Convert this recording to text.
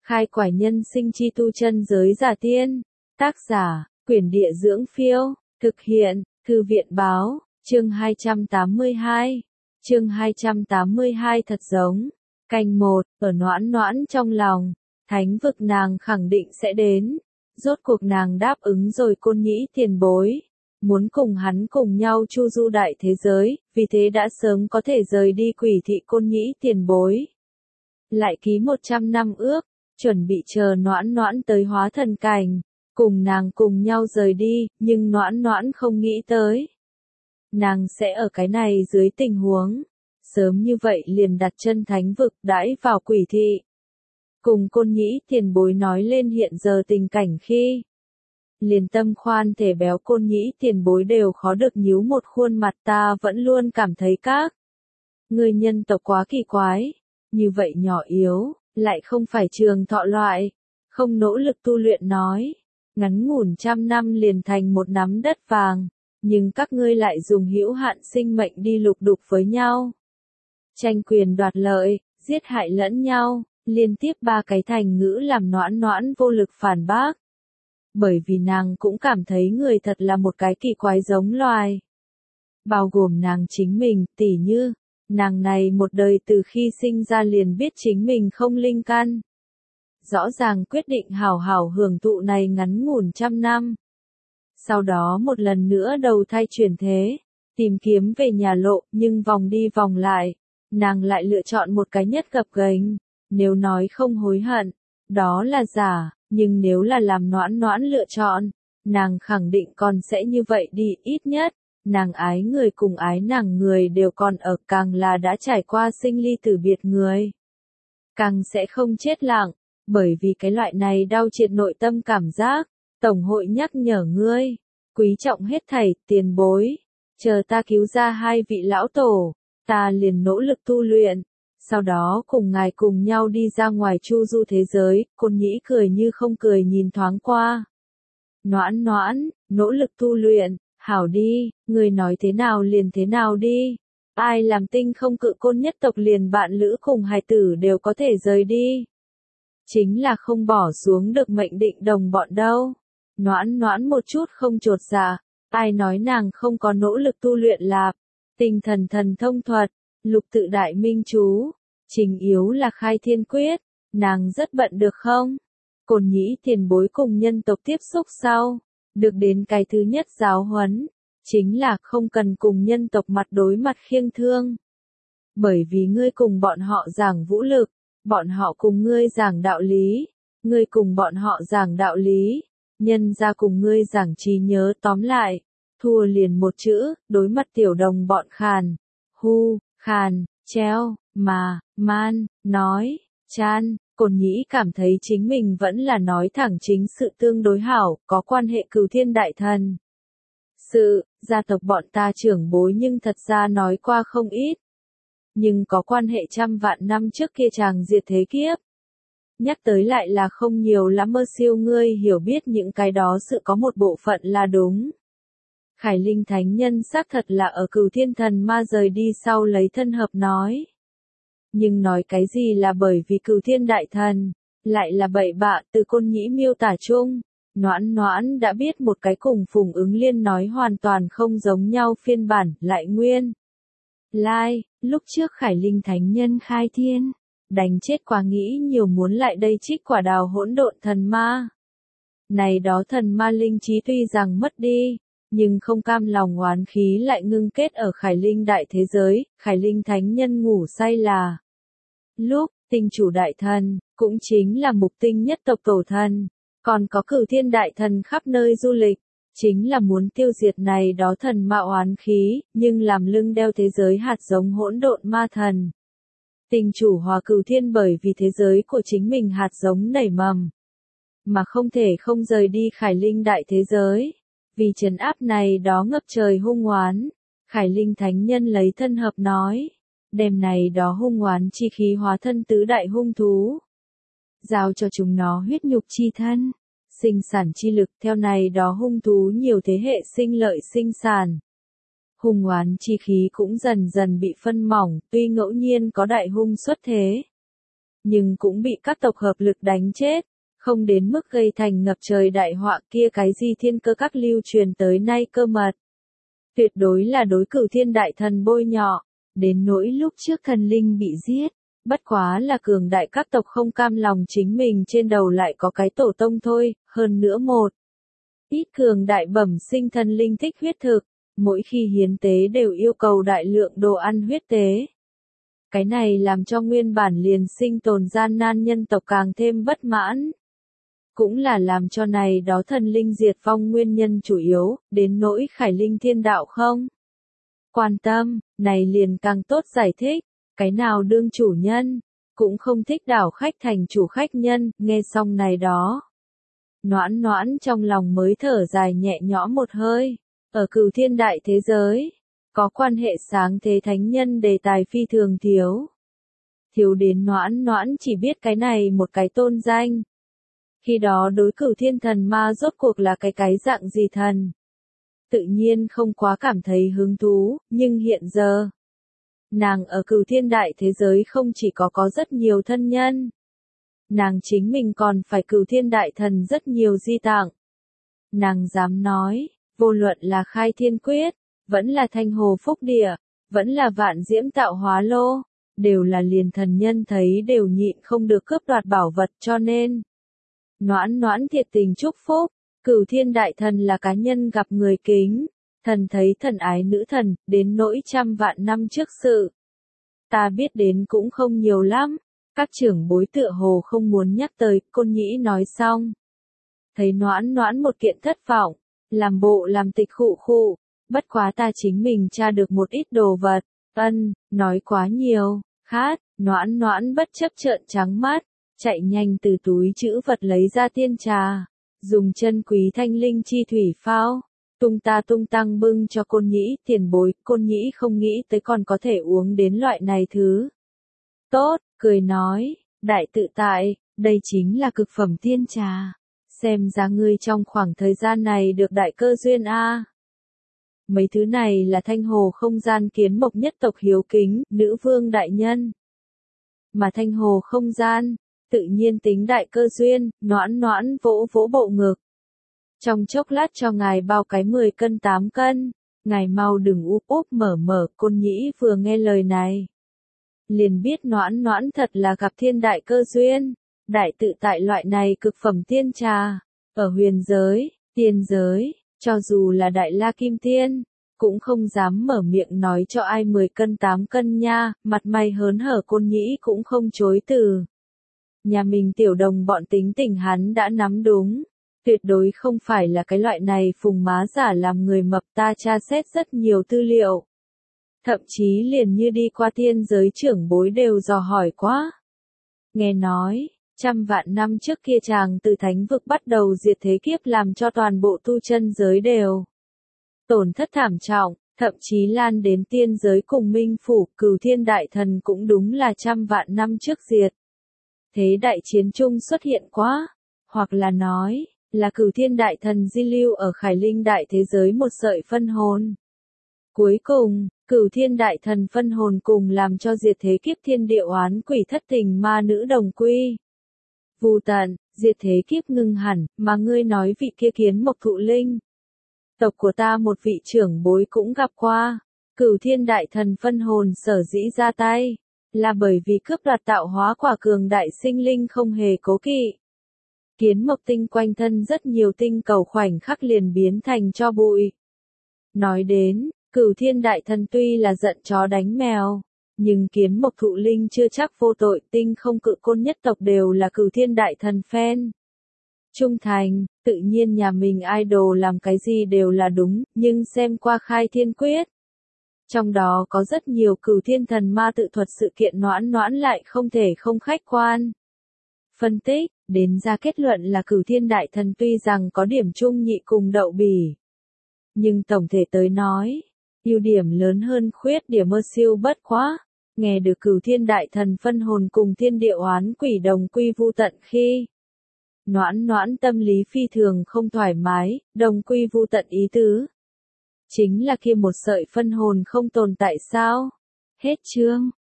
Khai quải nhân sinh chi tu chân giới giả tiên. Tác giả, Quyển Địa Dưỡng Phiêu. Thực hiện, Thư viện Báo. Chương 282. Chương 282 thật giống. Canh 1, ở Noãn Noãn trong lòng. Thánh vực nàng khẳng định sẽ đến. Rốt cuộc nàng đáp ứng rồi Côn Nhĩ tiền bối. Muốn cùng hắn cùng nhau chu du đại thế giới, vì thế đã sớm có thể rời đi Quỷ thị Côn Nhĩ tiền bối. Lại ký 100 năm ước, chuẩn bị chờ Noãn Noãn tới hóa thần cảnh, cùng nàng cùng nhau rời đi, nhưng Noãn Noãn không nghĩ tới. Nàng sẽ ở cái này dưới tình huống, sớm như vậy liền đặt chân thánh vực đãi vào Quỷ thị. Cùng Côn Nhĩ tiền bối nói lên hiện giờ tình cảnh khi liền tâm khoan thể béo Côn Nhĩ tiền bối đều khó được nhíu một khuôn mặt, ta vẫn luôn cảm thấy các người nhân tộc quá kỳ quái, như vậy nhỏ yếu, lại không phải trường thọ loại, không nỗ lực tu luyện nói, ngắn ngủn 100 năm liền thành một nắm đất vàng, nhưng các ngươi lại dùng hữu hạn sinh mệnh đi lục đục với nhau. Tranh quyền đoạt lợi, giết hại lẫn nhau, liên tiếp 3 cái thành ngữ làm Noãn Noãn vô lực phản bác. Bởi vì nàng cũng cảm thấy người thật là một cái kỳ quái giống loài. Bao gồm nàng chính mình, tỉ như, nàng này một đời từ khi sinh ra liền biết chính mình không linh căn. Rõ ràng quyết định hảo hảo hưởng thụ này ngắn ngủn 100 năm. Sau đó một lần nữa đầu thai chuyển thế, tìm kiếm về nhà lộ, nhưng vòng đi vòng lại, nàng lại lựa chọn một cái nhất gập ghềnh. Nếu nói không hối hận, đó là giả, nhưng nếu là làm Noãn Noãn lựa chọn, nàng khẳng định còn sẽ như vậy đi, ít nhất, nàng ái người cùng ái nàng người đều còn ở, càng là đã trải qua sinh ly tử biệt người. Càng sẽ không chết lặng, bởi vì cái loại này đau triệt nội tâm cảm giác, Tổng hội nhắc nhở ngươi, quý trọng hết thảy, tiền bối, chờ ta cứu ra 2 vị lão tổ, ta liền nỗ lực tu luyện. Sau đó cùng ngài cùng nhau đi ra ngoài chu du thế giới, Côn Nhĩ cười như không cười nhìn thoáng qua. Noãn Noãn, nỗ lực tu luyện, hảo đi, người nói thế nào liền thế nào đi. Ai làm tinh không cự côn nhất tộc liền bạn lữ cùng hài tử đều có thể rời đi. Chính là không bỏ xuống được mệnh định đồng bọn đâu. Noãn Noãn một chút không chột dạ, ai nói nàng không có nỗ lực tu luyện lạp. Tinh thần thần thông thuật, lục tự đại minh chú, trình yếu là khai thiên quyết, nàng rất bận được không? Côn Nhĩ tiền bối cùng nhân tộc tiếp xúc sau, được đến cái thứ nhất giáo huấn, chính là không cần cùng nhân tộc mặt đối mặt khiêng thương. Bởi vì ngươi cùng bọn họ giảng vũ lực, bọn họ cùng ngươi giảng đạo lý, ngươi cùng bọn họ giảng đạo lý, nhân ra cùng ngươi giảng trí nhớ, tóm lại, thua liền một chữ, đối mặt tiểu đồng bọn khàn, hu, khàn, treo, mà, man, nói, chan. Côn Nhĩ cảm thấy chính mình vẫn là nói thẳng chính sự tương đối hảo, có quan hệ Cửu Thiên Đại Thần. Gia tộc bọn ta trưởng bối nhưng thật ra nói qua không ít. Nhưng có quan hệ 100 vạn năm trước kia chàng diệt thế kiếp. Nhắc tới lại là không nhiều lắm, mơ siêu ngươi hiểu biết những cái đó sự có một bộ phận là đúng. Khải Linh Thánh Nhân xác thật là ở Cửu Thiên Thần Ma rời đi sau lấy thân hợp nói. Nhưng nói cái gì là bởi vì Cửu Thiên Đại Thần, lại là bậy bạ, từ Côn Nhĩ miêu tả chung. Noãn Noãn đã biết một cái cùng Phùng Ứng Liên nói hoàn toàn không giống nhau phiên bản, lại nguyên. Lúc trước Khải Linh Thánh Nhân khai thiên, đánh chết quá nghĩ nhiều muốn lại đây trích quả đào hỗn độn thần ma. Này đó thần ma linh trí tuy rằng mất đi, nhưng không cam lòng oán khí lại ngưng kết ở Khải Linh đại thế giới, Khải Linh Thánh Nhân ngủ say là lúc, tinh chủ đại thần, cũng chính là mục tinh nhất tộc tổ thần, còn có Cửu Thiên Đại Thần khắp nơi du lịch, chính là muốn tiêu diệt này đó thần ma oán khí, nhưng làm lưng đeo thế giới hạt giống hỗn độn ma thần. Tinh chủ hòa Cửu Thiên bởi vì thế giới của chính mình hạt giống nảy mầm, mà không thể không rời đi Khải Linh đại thế giới, vì trấn áp này đó ngập trời hung oán, Khải Linh Thánh Nhân lấy thân hợp nói. Đem này đó hung oán chi khí hóa thân tứ đại hung thú. Giao cho chúng nó huyết nhục chi thân, sinh sản chi lực theo này đó hung thú nhiều thế hệ sinh lợi sinh sản. Hung oán chi khí cũng dần dần bị phân mỏng, tuy ngẫu nhiên có đại hung xuất thế. nhưng cũng bị các tộc hợp lực đánh chết, không đến mức gây thành ngập trời đại họa kia cái gì thiên cơ các lưu truyền tới nay cơ mật. Tuyệt đối là đối Cửu Thiên Đại Thần bôi nhọ, đến nỗi lúc trước thần linh bị giết, bất quá là cường đại các tộc không cam lòng chính mình trên đầu lại có cái tổ tông thôi, hơn nữa một ít cường đại bẩm sinh thần linh thích huyết thực, mỗi khi hiến tế đều yêu cầu đại lượng đồ ăn huyết tế. Cái này làm cho nguyên bản liền sinh tồn gian nan nhân tộc càng thêm bất mãn. Cũng là làm cho này đó thần linh diệt vong nguyên nhân chủ yếu, đến nỗi Khải Linh Thiên Đạo không quan tâm, này liền càng tốt giải thích, cái nào đương chủ nhân, cũng không thích đảo khách thành chủ khách nhân, nghe xong này đó. Noãn noãn trong lòng mới thở dài nhẹ nhõm một hơi, ở Cửu Thiên Đại thế giới, có quan hệ sáng thế thánh nhân đề tài phi thường thiếu. Thiếu đến noãn noãn chỉ biết cái này một cái tôn danh. Khi đó đối Cửu Thiên Thần Ma rốt cuộc là cái dạng gì thần. Tự nhiên không quá cảm thấy hứng thú, nhưng hiện giờ, nàng ở Cửu Thiên Đại thế giới không chỉ có rất nhiều thân nhân. Nàng chính mình còn phải Cửu Thiên Đại Thần rất nhiều di tặng. Nàng dám nói, vô luận là Khai Thiên Quyết, vẫn là Thanh Hồ Phúc Địa, vẫn là Vạn Diễm Tạo Hóa Lô, đều là liền thần nhân thấy đều nhịn không được cướp đoạt bảo vật cho nên. Noãn noãn thiệt tình chúc phúc, Cửu Thiên Đại Thần là cá nhân gặp người kính, thần thấy thần ái nữ thần, đến nỗi trăm vạn năm trước sự. Ta biết đến cũng không nhiều lắm, các trưởng bối tựa hồ không muốn nhắc tới, Côn Nhĩ nói xong. Thấy noãn noãn một kiện thất vọng, làm bộ làm tịch khụ khụ, bất quá ta chính mình tra được một ít đồ vật, nói quá nhiều, khát, noãn noãn bất chấp trợn trắng mắt, chạy nhanh từ túi trữ vật lấy ra tiên trà, dùng chân quý thanh linh chi thủy phao, tung tăng bưng cho Côn Nhĩ, tiền bối, Côn Nhĩ không nghĩ tới còn có thể uống đến loại này thứ. Tốt, cười nói, đại tự tại, đây chính là cực phẩm tiên trà, xem ra ngươi trong khoảng thời gian này được đại cơ duyên a. Mấy thứ này là Thanh Hồ không gian kiến mộc nhất tộc hiếu kính, nữ vương đại nhân. Mà Thanh Hồ không gian, tự nhiên tính đại cơ duyên, noãn noãn vỗ vỗ bộ ngực. Trong chốc lát cho ngài bao cái 10 cân 8 cân, ngài mau đừng úp úp mở, Côn Nhĩ vừa nghe lời này. Liền biết noãn noãn thật là gặp thiên đại cơ duyên, đại tự tại loại này cực phẩm tiên trà, ở huyền giới, tiên giới, cho dù là đại la kim tiên, cũng không dám mở miệng nói cho ai 10 cân 8 cân nha, mặt mày hớn hở Côn Nhĩ cũng không chối từ. Nhà mình tiểu đồng bọn tính tình hắn đã nắm đúng, tuyệt đối không phải là cái loại này phùng má giả làm người mập, ta tra xét rất nhiều tư liệu. Thậm chí liền như đi qua tiên giới trưởng bối đều dò hỏi quá. Nghe nói, trăm vạn năm trước kia chàng từ thánh vực bắt đầu diệt thế kiếp làm cho toàn bộ tu chân giới đều tổn thất thảm trọng, thậm chí lan đến tiên giới cùng Minh Phủ, Cửu Thiên Đại Thần cũng đúng là trăm vạn năm trước diệt. Thế đại chiến chung xuất hiện quá, hoặc là nói, là Cửu Thiên Đại Thần di lưu ở Khải Linh Đại thế giới một sợi phân hồn. Cuối cùng, Cửu Thiên Đại Thần phân hồn cùng làm cho diệt thế kiếp thiên địa oán quỷ thất tình ma nữ đồng quy. Vu tận, diệt thế kiếp ngưng hẳn, mà ngươi nói vị kia kiến mộc thụ linh. Tộc của ta một vị trưởng bối cũng gặp qua, Cửu Thiên Đại Thần phân hồn sở dĩ ra tay, là bởi vì cướp đoạt tạo hóa quả cường đại sinh linh không hề cố kỵ. Kiến mộc tinh quanh thân rất nhiều tinh cầu khoảnh khắc liền biến thành tro bụi. Nói đến, Cửu Thiên Đại Thần tuy là giận chó đánh mèo, nhưng kiến mộc thụ linh chưa chắc vô tội, tinh không cự côn nhất tộc đều là Cửu Thiên Đại Thần fan. Trung thành, tự nhiên nhà mình idol làm cái gì đều là đúng, nhưng xem qua Khai Thiên Quyết. Trong đó có rất nhiều Cửu Thiên Thần Ma tự thuật sự kiện noãn noãn lại không thể không khách quan. Phân tích, đến ra kết luận là Cửu Thiên Đại Thần tuy rằng có điểm chung nhị cùng đậu bỉ. Nhưng tổng thể tới nói, ưu điểm lớn hơn khuyết điểm mơ siêu bất quá, nghe được Cửu Thiên Đại Thần phân hồn cùng thiên địa oán quỷ đồng quy vu tận khi. Noãn noãn tâm lý phi thường không thoải mái, đồng quy vu tận ý tứ. Chính là kia một sợi phân hồn không tồn tại sao? Hết chương.